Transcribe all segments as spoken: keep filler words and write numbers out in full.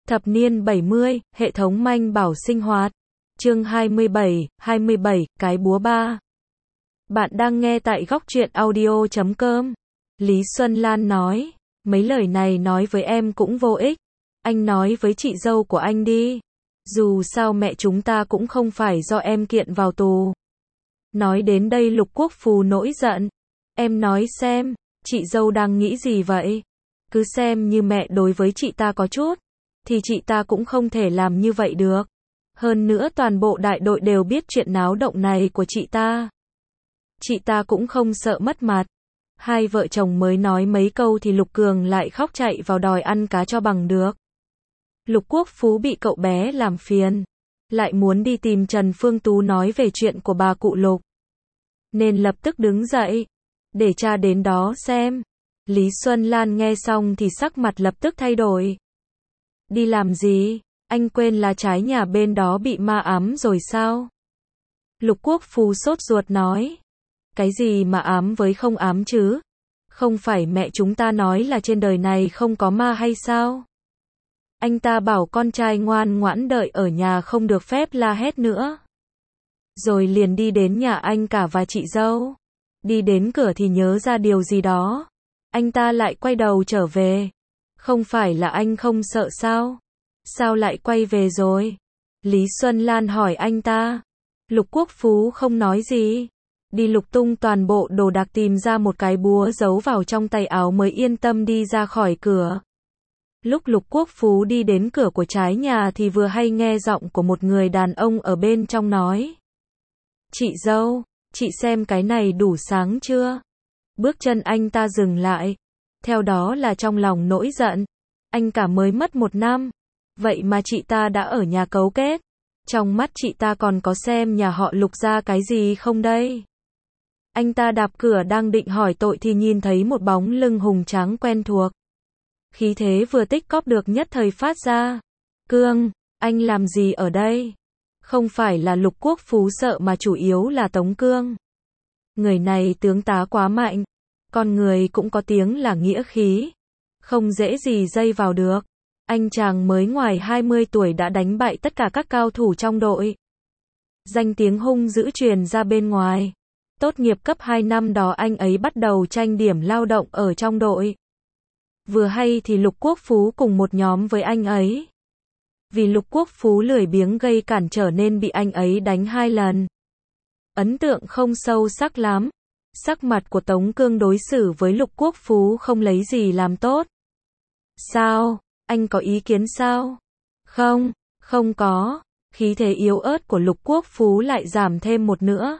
Thập niên bảy mươi, hệ thống manh bảo sinh hoạt. Chương hai mươi bảy, hai mươi bảy, cái búa ba. Bạn đang nghe tại góc truyện audio chấm com. Lý Xuân Lan nói, mấy lời này nói với em cũng vô ích. Anh nói với chị dâu của anh đi. Dù sao mẹ chúng ta cũng không phải do em kiện vào tù. Nói đến đây Lục Quốc Phú nổi giận. Em nói xem, chị dâu đang nghĩ gì vậy? Cứ xem như mẹ đối với chị ta có chút, thì chị ta cũng không thể làm như vậy được. Hơn nữa toàn bộ đại đội đều biết chuyện náo động này của chị ta. Chị ta cũng không sợ mất mặt. Hai vợ chồng mới nói mấy câu thì Lục Cường lại khóc chạy vào đòi ăn cá cho bằng được. Lục Quốc Phú bị cậu bé làm phiền, lại muốn đi tìm Trần Phương Tú nói về chuyện của bà cụ Lục, nên lập tức đứng dậy, để cha đến đó xem. Lý Xuân Lan nghe xong thì sắc mặt lập tức thay đổi. Đi làm gì? Anh quên là trái nhà bên đó bị ma ám rồi sao? Lục Quốc Phú sốt ruột nói. Cái gì mà ám với không ám chứ? Không phải mẹ chúng ta nói là trên đời này không có ma hay sao? Anh ta bảo con trai ngoan ngoãn đợi ở nhà không được phép la hét nữa. Rồi liền đi đến nhà anh cả và chị dâu. Đi đến cửa thì nhớ ra điều gì đó. Anh ta lại quay đầu trở về. Không phải là anh không sợ sao? Sao lại quay về rồi? Lý Xuân Lan hỏi anh ta. Lục Quốc Phú không nói gì. Đi lục tung toàn bộ đồ đạc tìm ra một cái búa giấu vào trong tay áo mới yên tâm đi ra khỏi cửa. Lúc Lục Quốc Phú đi đến cửa của trái nhà thì vừa hay nghe giọng của một người đàn ông ở bên trong nói. Chị dâu, chị xem cái này đủ sáng chưa? Bước chân anh ta dừng lại. Theo đó là trong lòng nổi giận. Anh cả mới mất một năm. Vậy mà chị ta đã ở nhà cấu kết. Trong mắt chị ta còn có xem nhà họ Lục ra cái gì không đây? Anh ta đạp cửa đang định hỏi tội thì nhìn thấy một bóng lưng hùng tráng quen thuộc. Khí thế vừa tích cóp được nhất thời phát ra. Cương, anh làm gì ở đây? Không phải là Lục Quốc Phú sợ mà chủ yếu là Tống Cương. Người này tướng tá quá mạnh. Con người cũng có tiếng là nghĩa khí. Không dễ gì dây vào được. Anh chàng mới ngoài hai mươi tuổi đã đánh bại tất cả các cao thủ trong đội. Danh tiếng hung dữ truyền ra bên ngoài. Tốt nghiệp cấp hai năm đó anh ấy bắt đầu tranh điểm lao động ở trong đội. Vừa hay thì Lục Quốc Phú cùng một nhóm với anh ấy. Vì Lục Quốc Phú lười biếng gây cản trở nên bị anh ấy đánh hai lần. Ấn tượng không sâu sắc lắm. Sắc mặt của Tống Cương đối xử với Lục Quốc Phú không lấy gì làm tốt. Sao? Anh có ý kiến sao? Không, không có. Khí thế yếu ớt của Lục Quốc Phú lại giảm thêm một nữa.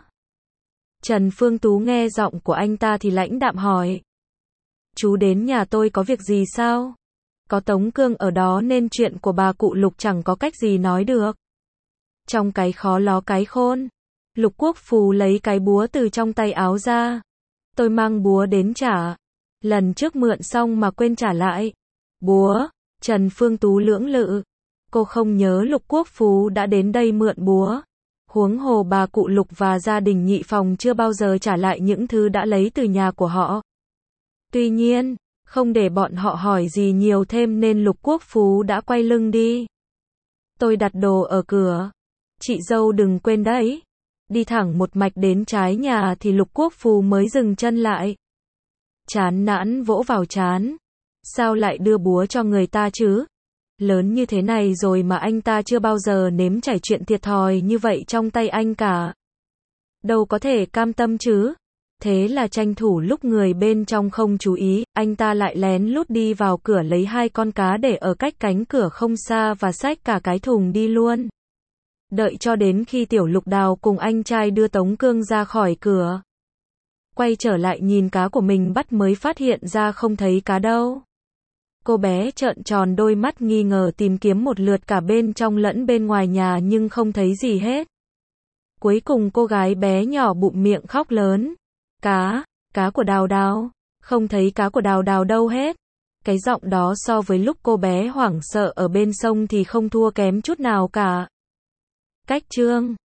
Trần Phương Tú nghe giọng của anh ta thì lãnh đạm hỏi. Chú đến nhà tôi có việc gì sao? Có Tống Cương ở đó nên chuyện của bà cụ Lục chẳng có cách gì nói được. Trong cái khó ló cái khôn, Lục Quốc Phú lấy cái búa từ trong tay áo ra. Tôi mang búa đến trả. Lần trước mượn xong mà quên trả lại. Búa? Trần Phương Tú lưỡng lự. Cô không nhớ Lục Quốc Phú đã đến đây mượn búa. Huống hồ bà cụ Lục và gia đình nhị phòng chưa bao giờ trả lại những thứ đã lấy từ nhà của họ. Tuy nhiên, không để bọn họ hỏi gì nhiều thêm nên Lục Quốc Phú đã quay lưng đi. Tôi đặt đồ ở cửa. Chị dâu đừng quên đấy. Đi thẳng một mạch đến trái nhà thì Lục Quốc Phú mới dừng chân lại. Chán nản vỗ vào trán. Sao lại đưa búa cho người ta chứ? Lớn như thế này rồi mà anh ta chưa bao giờ nếm trải chuyện thiệt thòi như vậy trong tay anh cả. Đâu có thể cam tâm chứ? Thế là tranh thủ lúc người bên trong không chú ý, anh ta lại lén lút đi vào cửa lấy hai con cá để ở cách cánh cửa không xa và xách cả cái thùng đi luôn. Đợi cho đến khi Tiểu Lục Đào cùng anh trai đưa Tống Cương ra khỏi cửa. Quay trở lại nhìn cá của mình bắt mới phát hiện ra không thấy cá đâu. Cô bé trợn tròn đôi mắt nghi ngờ tìm kiếm một lượt cả bên trong lẫn bên ngoài nhà nhưng không thấy gì hết. Cuối cùng cô gái bé nhỏ bụm miệng khóc lớn. Cá, cá của Đào Đào, không thấy cá của Đào Đào đâu hết. Cái giọng đó so với lúc cô bé hoảng sợ ở bên sông thì không thua kém chút nào cả. Cách chương